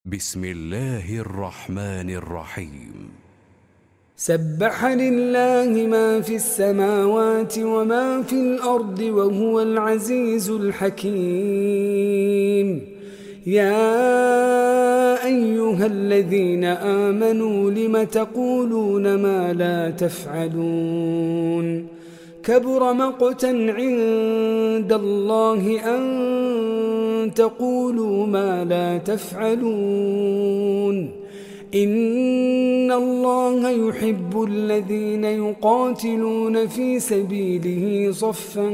بسم الله الرحمن الرحيم. سبح لله ما في السماوات وما في الأرض وهو العزيز الحكيم. يا أيها الذين آمنوا لم تقولون ما لا تفعلون؟ كبر مقتا عند الله أن تقولوا ما لا تفعلون. إن الله يحب الذين يقاتلون في سبيله صفا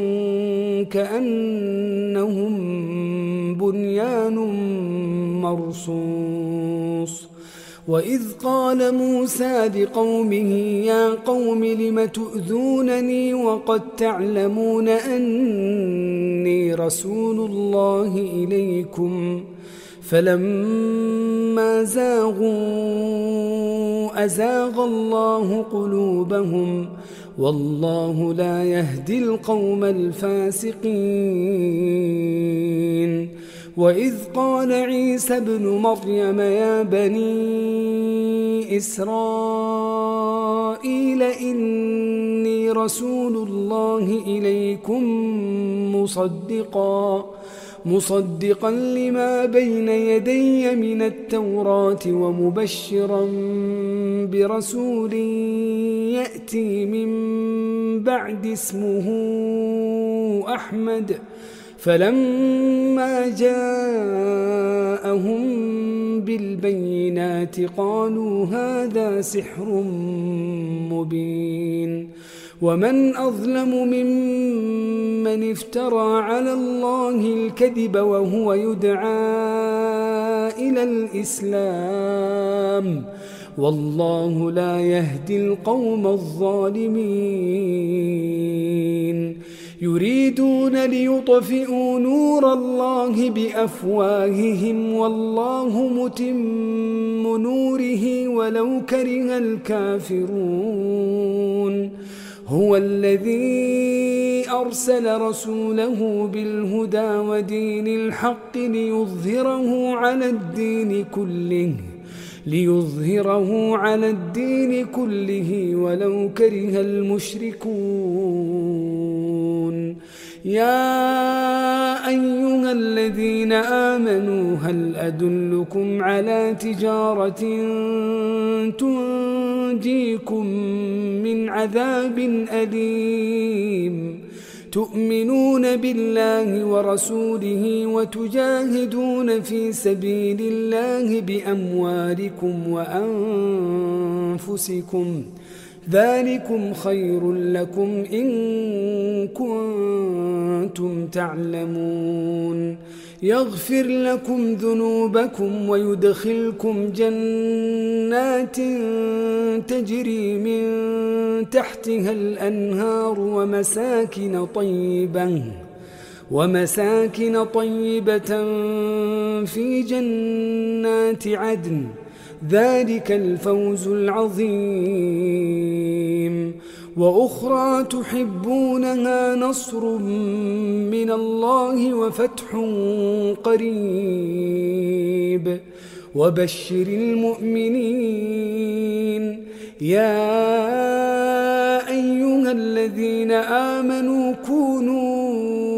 كأنهم بنيان مرصوص. وإذ قال موسى لقومه يا قوم لم تؤذونني وقد تعلمون أني رسول الله إليكم فلما زاغوا أزاغ الله قلوبهم والله لا يهدي القوم الفاسقين. وإذ قال عيسى ابن مريم يا بني إسرائيل إني رسول الله إليكم مصدقا لما بين يدي من التوراة ومبشرا برسول يأتي من بعد اسمه أحمد. فلما جاءهم بالبينات قالوا هذا سحر مبين. ومن أظلم ممن افترى على الله الكذب وهو يدعى إلى الإسلام والله لا يهدي القوم الظالمين. يريدون ليطفئوا نور الله بأفواههم والله متم نوره ولو كره الكافرون. هو الذي أرسل رسوله بالهدى ودين الحق ليظهره على الدين كله ولو كره المشركون. يا أيها الذين آمنوا هل أدلكم على تجارة تنجيكم من عذاب أليم؟ تؤمنون بالله ورسوله وتجاهدون في سبيل الله بأموالكم وأنفسكم ذلكم خير لكم إن كنتم تعلمون. يغفر لكم ذنوبكم ويدخلكم جنات تجري من تحتها الأنهار ومساكن طيبة في جنات عدن ذلك الفوز العظيم. وأخرى تحبونها نصر من الله وفتح قريب وبشر المؤمنين. يا أيها الذين آمنوا كونوا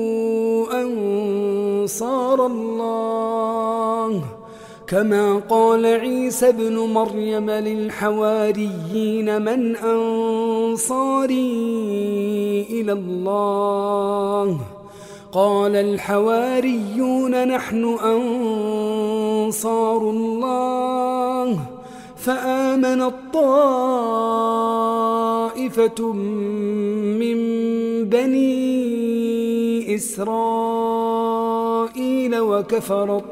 أنصار الله كما قال عيسى ابن مريم للحواريين من أنصاري إلى الله؟ قال الحواريون نحن أنصار الله. فآمنت طائفة من بني إسرائيل وكفرت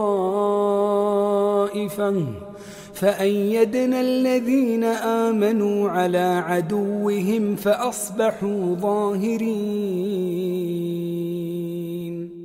طائفة فأيدنا الذين آمنوا على عدوهم فأصبحوا ظاهرين.